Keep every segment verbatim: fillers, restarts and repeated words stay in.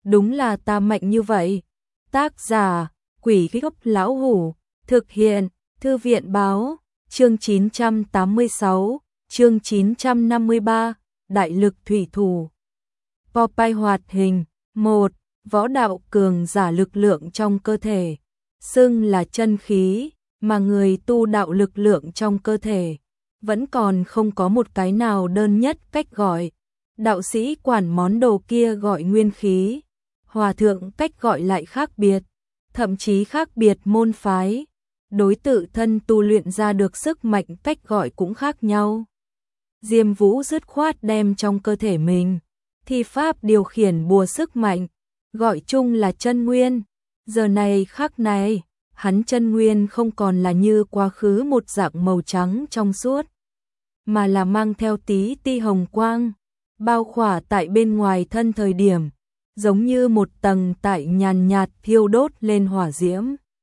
đúng là ta mạnh như vậy. Tác giả, Quỷ Gốc Lão Hủ, thực hiện, Thư viện Báo, chương chín trăm tám mươi sáu, chương chín trăm năm mươi ba, Đại lực thủy thủ. Popeye hoạt hình, một. Võ đạo cường giả lực lượng trong cơ thể, xưng là chân khí, mà người tu đạo lực lượng trong cơ thể, vẫn còn không có một cái nào đơn nhất cách gọi. Đạo sĩ quản món đồ kia gọi nguyên khí, hòa thượng cách gọi lại khác biệt, thậm chí khác biệt môn phái, đối tự thân tu luyện ra được sức mạnh cách gọi cũng khác nhau. Diêm Vũ dứt khoát đem trong cơ thể mình thi pháp điều khiển bùa sức mạnh, gọi chung là chân nguyên. Giờ này khắc này, hắn chân nguyên không còn là như quá khứ một dạng màu trắng trong suốt, mà là mang theo tí ti hồng quang, bao khỏa tại bên ngoài thân thời điểm, giống như một tầng tại nhàn nhạt thiêu đốt lên hỏa diễm.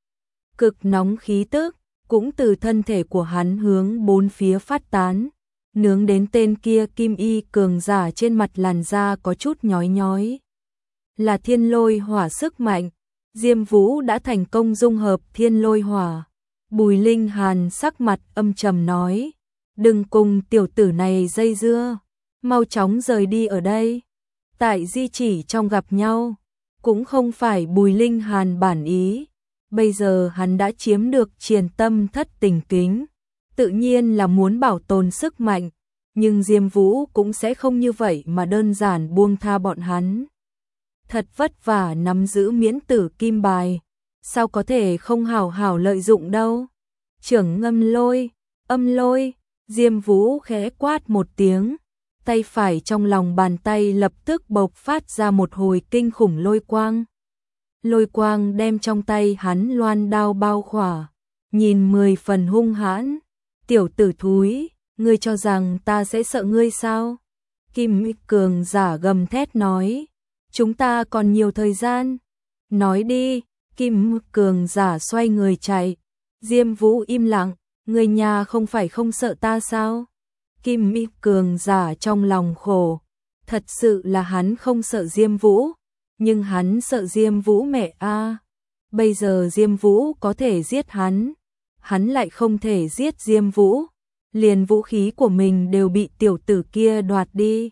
Cực nóng khí tức cũng từ thân thể của hắn hướng bốn phía phát tán, nướng đến tên kia kim y cường giả trên mặt làn da có chút nhói nhói. Là thiên lôi hỏa sức mạnh, Diêm Vũ đã thành công dung hợp thiên lôi hỏa. Bùi Linh Hàn sắc mặt âm trầm nói, đừng cùng tiểu tử này dây dưa, mau chóng rời đi ở đây. Tại di chỉ trong gặp nhau, cũng không phải Bùi Linh Hàn bản ý, bây giờ hắn đã chiếm được Triền Tâm Thất Tình Kính, tự nhiên là muốn bảo tồn sức mạnh, nhưng Diêm Vũ cũng sẽ không như vậy mà đơn giản buông tha bọn hắn. Thật vất vả nắm giữ miễn tử kim bài, sao có thể không hảo hảo lợi dụng đâu. Trưởng ngâm lôi, âm lôi, Diêm Vũ khẽ quát một tiếng, tay phải trong lòng bàn tay lập tức bộc phát ra một hồi kinh khủng lôi quang. Lôi quang đem trong tay hắn loan đao bao khỏa, nhìn mười phần hung hãn. Tiểu tử thúi, ngươi cho rằng ta sẽ sợ ngươi sao? Kim cường giả gầm thét nói, chúng ta còn nhiều thời gian. Nói đi, Kim cường giả xoay người chạy. Diêm Vũ im lặng, người nhà không phải không sợ ta sao? Kim cường giả trong lòng khổ, thật sự là hắn không sợ Diêm Vũ, nhưng hắn sợ Diêm Vũ mẹ a. À. Bây giờ Diêm Vũ có thể giết hắn, hắn lại không thể giết Diêm Vũ, liền vũ khí của mình đều bị tiểu tử kia đoạt đi.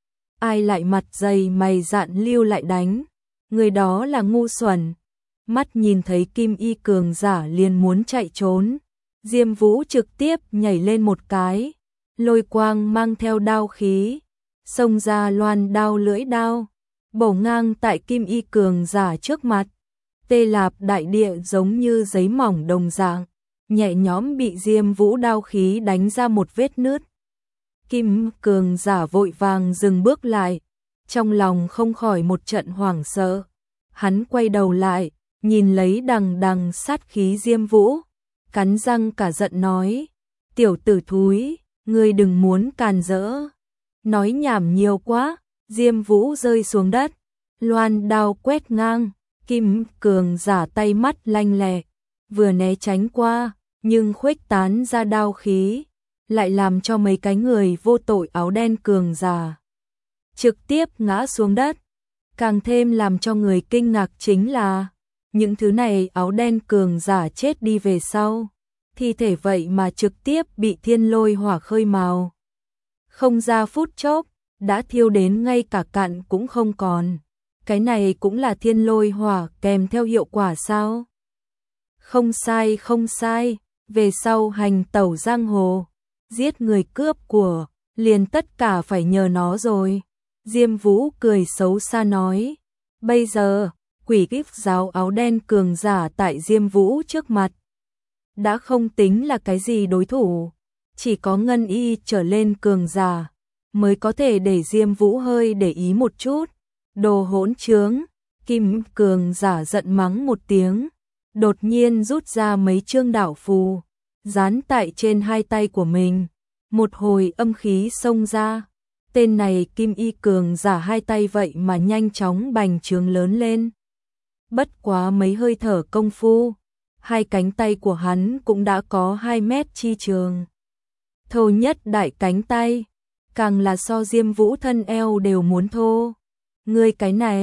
Ai lại mặt dày mày dạn lưu lại đánh, người đó là ngu xuẩn. Mắt nhìn thấy Kim y cường giả liền muốn chạy trốn, Diêm Vũ trực tiếp nhảy lên một cái, lôi quang mang theo đao khí, xông ra loan đao lưỡi đao, bổ ngang tại Kim y cường giả trước mặt. Tê Lạp đại địa giống như giấy mỏng đồng dạng, nhẹ nhõm bị Diêm Vũ đao khí đánh ra một vết nứt. Kim cường giả vội vàng dừng bước lại, trong lòng không khỏi một trận hoảng sợ. Hắn quay đầu lại, nhìn lấy đằng đằng sát khí Diêm Vũ, cắn răng cả giận nói, tiểu tử thúi, ngươi đừng muốn càn rỡ. Nói nhảm nhiều quá, Diêm Vũ rơi xuống đất, loan đao quét ngang, Kim cường giả tay mắt lanh lẹ, vừa né tránh qua, nhưng khuếch tán ra đao khí, lại làm cho mấy cái người vô tội áo đen cường giả trực tiếp ngã xuống đất. Càng thêm làm cho người kinh ngạc chính là, những thứ này áo đen cường giả chết đi về sau, thi thể vậy mà trực tiếp bị thiên lôi hỏa khơi mào. Không ra phút chốc, đã thiêu đến ngay cả cặn cũng không còn. Cái này cũng là thiên lôi hỏa kèm theo hiệu quả sao? Không sai không sai, về sau hành tẩu giang hồ, giết người cướp của, liền tất cả phải nhờ nó rồi. Diêm Vũ cười xấu xa nói, bây giờ, quỷ kíp giáo áo đen cường giả tại Diêm Vũ trước mặt, đã không tính là cái gì đối thủ, chỉ có ngân y trở lên cường giả, mới có thể để Diêm Vũ hơi để ý một chút. Đồ hỗn trướng, Kim cường giả giận mắng một tiếng, đột nhiên rút ra mấy chương đảo phù, dán tại trên hai tay của mình, một hồi âm khí xông ra. Tên này Kim y cường giả hai tay vậy mà nhanh chóng bành trướng lớn lên. Bất quá mấy hơi thở công phu, hai cánh tay của hắn cũng đã có hai mét chi trường. Thô nhất đại cánh tay, càng là so Diêm Vũ thân eo đều muốn thô. Ngươi cái này,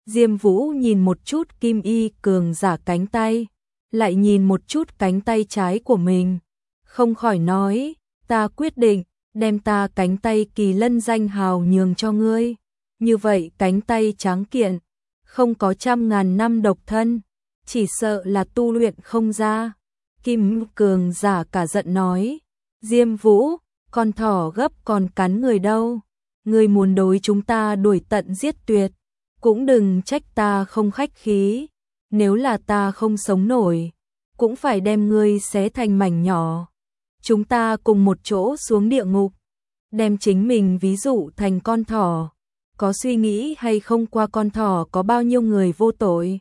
Diêm Vũ nhìn một chút Kim Y cường giả cánh tay, lại nhìn một chút cánh tay trái của mình, không khỏi nói, ta quyết định đem ta cánh tay kỳ lân danh hào nhường cho ngươi. Như vậy cánh tay tráng kiện, không có trăm ngàn năm độc thân, chỉ sợ là tu luyện không ra. Kim cường giả cả giận nói, Diêm Vũ, con thỏ gấp còn cắn người đâu, ngươi muốn đối chúng ta đuổi tận giết tuyệt, cũng đừng trách ta không khách khí, nếu là ta không sống nổi, cũng phải đem ngươi xé thành mảnh nhỏ. Chúng ta cùng một chỗ xuống địa ngục, đem chính mình ví dụ thành con thỏ, có suy nghĩ hay không qua con thỏ có bao nhiêu người vô tội.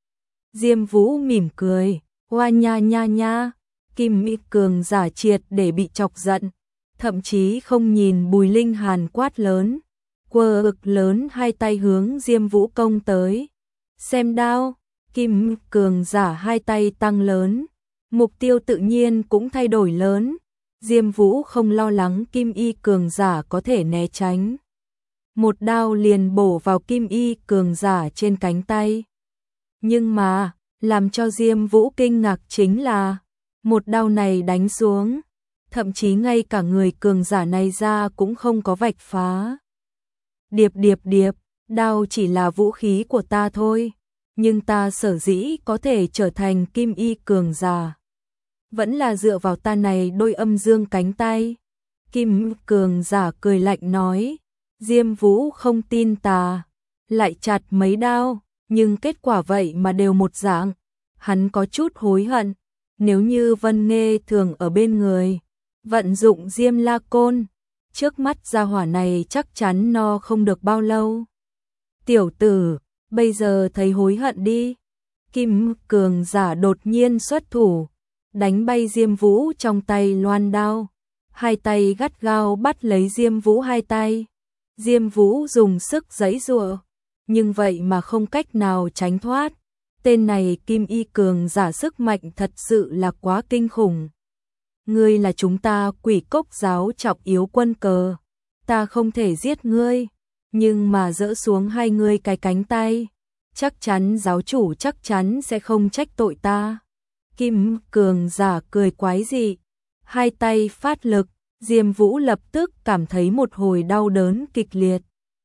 Diêm Vũ mỉm cười, hoa nha nha nha, Kim Y cường giả triệt để bị chọc giận, thậm chí không nhìn Bùi Linh Hàn quát lớn, quơ ực lớn hai tay hướng Diêm Vũ công tới. Xem đao, Kim Y cường giả hai tay tăng lớn, mục tiêu tự nhiên cũng thay đổi lớn. Diêm Vũ không lo lắng Kim Y cường giả có thể né tránh, một đao liền bổ vào Kim Y cường giả trên cánh tay. Nhưng mà, làm cho Diêm Vũ kinh ngạc chính là, một đao này đánh xuống, thậm chí ngay cả người cường giả này ra cũng không có vạch phá. Điệp điệp điệp, đao chỉ là vũ khí của ta thôi, nhưng ta sở dĩ có thể trở thành Kim Y cường giả, vẫn là dựa vào ta này đôi âm dương cánh tay. Kim Y cường giả cười lạnh nói, Diêm Vũ không tin ta, lại chặt mấy đao, nhưng kết quả vậy mà đều một dạng. Hắn có chút hối hận, nếu như Vân Nghê thường ở bên người, vận dụng Diêm La Côn, trước mắt gia hỏa này chắc chắn no không được bao lâu. Tiểu tử, bây giờ thấy hối hận đi. Kim cường giả đột nhiên xuất thủ, đánh bay Diêm Vũ trong tay loan đao, hai tay gắt gao bắt lấy Diêm Vũ hai tay. Diêm Vũ dùng sức giãy giụa, nhưng vậy mà không cách nào tránh thoát. Tên này Kim Y cường giả sức mạnh thật sự là quá kinh khủng. Ngươi là chúng ta Quỷ Cốc giáo trọng yếu quân cờ, ta không thể giết ngươi, nhưng mà dỡ xuống hai ngươi cái cánh tay, chắc chắn giáo chủ chắc chắn sẽ không trách tội ta. Kim cường giả cười quái dị, hai tay phát lực, Diêm Vũ lập tức cảm thấy một hồi đau đớn kịch liệt.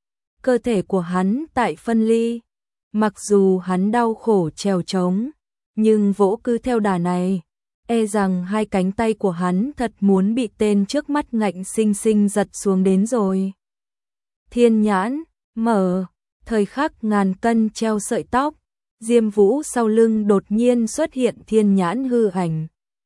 Cơ thể của hắn tại phân ly, mặc dù hắn đau khổ trèo trống, nhưng vỗ cứ theo đà này, e rằng hai cánh tay của hắn thật muốn bị tên trước mắt ngạnh sinh sinh giật xuống đến rồi. Thiên nhãn, mở, thời khắc ngàn cân treo sợi tóc, Diêm Vũ sau lưng đột nhiên xuất hiện thiên nhãn hư ảnh.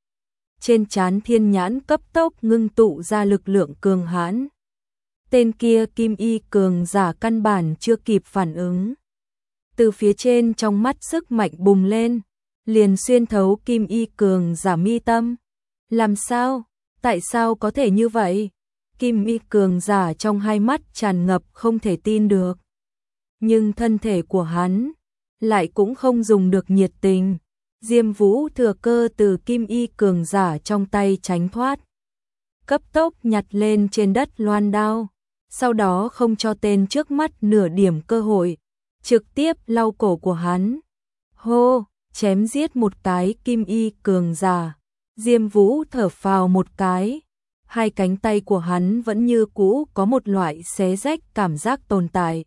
Trên trán thiên nhãn cấp tốc ngưng tụ ra lực lượng cường hãn. Tên kia Kim Y cường giả căn bản chưa kịp phản ứng. Từ phía trên trong mắt sức mạnh bùng lên, liền xuyên thấu Kim Y cường giả mi tâm. Làm sao? Tại sao có thể như vậy? Kim Y cường giả trong hai mắt tràn ngập không thể tin được. Nhưng thân thể của hắn lại cũng không dùng được nhiệt tình. Diêm Vũ thừa cơ từ Kim Y cường giả trong tay tránh thoát, cấp tốc nhặt lên trên đất loan đao, sau đó không cho tên trước mắt nửa điểm cơ hội, trực tiếp lau cổ của hắn. Hô, chém giết một cái Kim Y cường giả. Diêm Vũ thở phào một cái, hai cánh tay của hắn vẫn như cũ có một loại xé rách cảm giác tồn tại.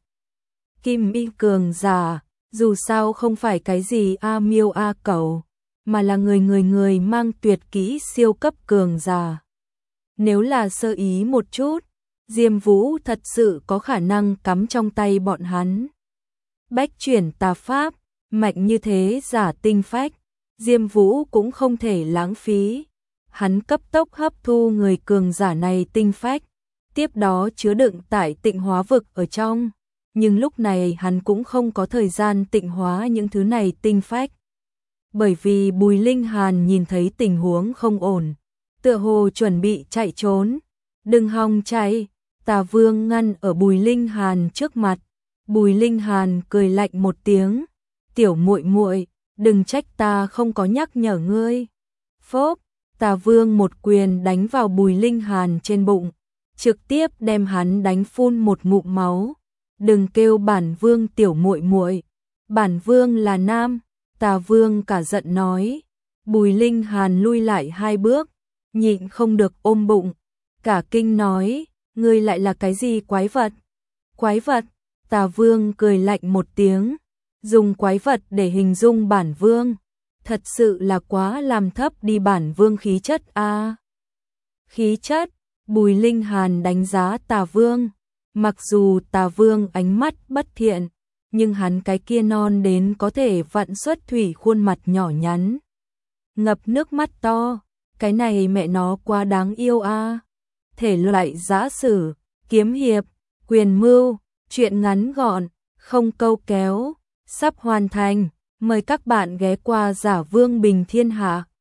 Kim Y cường giả, dù sao không phải cái gì A miêu A cẩu, mà là người người người mang tuyệt kỹ siêu cấp cường giả. Nếu là sơ ý một chút, Diêm Vũ thật sự có khả năng cắm trong tay bọn hắn. Bách chuyển tà pháp, mạnh như thế giả tinh phách, Diêm Vũ cũng không thể lãng phí. Hắn cấp tốc hấp thu người cường giả này tinh phách, tiếp đó chứa đựng tại tịnh hóa vực ở trong. Nhưng lúc này hắn cũng không có thời gian tịnh hóa những thứ này tinh phách. Bởi vì Bùi Linh Hàn nhìn thấy tình huống không ổn, tựa hồ chuẩn bị chạy trốn. Đừng hòng chạy, Tà Vương ngăn ở Bùi Linh Hàn trước mặt. Bùi Linh Hàn cười lạnh một tiếng, tiểu muội muội, đừng trách ta không có nhắc nhở ngươi. Phốp, Tà Vương một quyền đánh vào Bùi Linh Hàn trên bụng, trực tiếp đem hắn đánh phun một ngụm máu. Đừng kêu bản vương tiểu muội muội, Bản vương là nam. Tà vương cả giận nói. Bùi Linh Hàn lui lại hai bước, nhịn không được ôm bụng, cả kinh nói, ngươi lại là cái gì quái vật? Quái vật? Tà vương cười lạnh một tiếng, dùng quái vật để hình dung bản vương, thật sự là quá làm thấp đi bản vương khí chất a. À. Khí chất? Bùi Linh Hàn đánh giá Tà vương, mặc dù Tà vương ánh mắt bất thiện, nhưng hắn cái kia non đến có thể vặn xuất thủy khuôn mặt nhỏ nhắn, ngập nước mắt to, cái này mẹ nó quá đáng yêu a. À. Thể loại giã sử, kiếm hiệp, quyền mưu, truyện ngắn gọn, không câu kéo, sắp hoàn thành, mời các bạn ghé qua Giả Vương Bình Thiên Hạ.